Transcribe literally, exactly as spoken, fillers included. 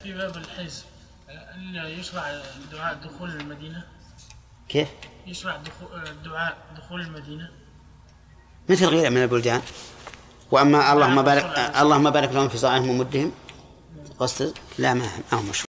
في باب الحزب أن يشرع الدعاء دخول المدينة. كيف؟ يشرع الدعاء دخول المدينة مثل غيرها من البلدان. وأما اللهم بارك اللهم بارك لهم في صاعهم ومدهم قصد لا ما هو مشروع.